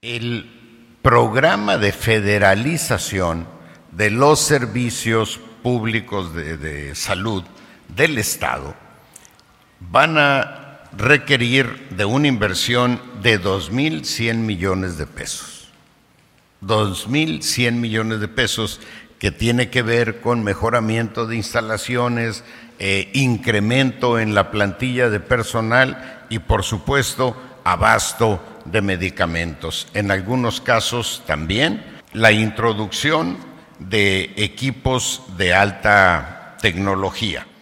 El programa de federalización de los servicios públicos de salud del Estado van a requerir de una inversión de 2.100 millones de pesos. 2.100 millones de pesos que tiene que ver con mejoramiento de instalaciones, incremento en la plantilla de personal y, por supuesto, abasto de medicamentos. En algunos casos también la introducción de equipos de alta tecnología.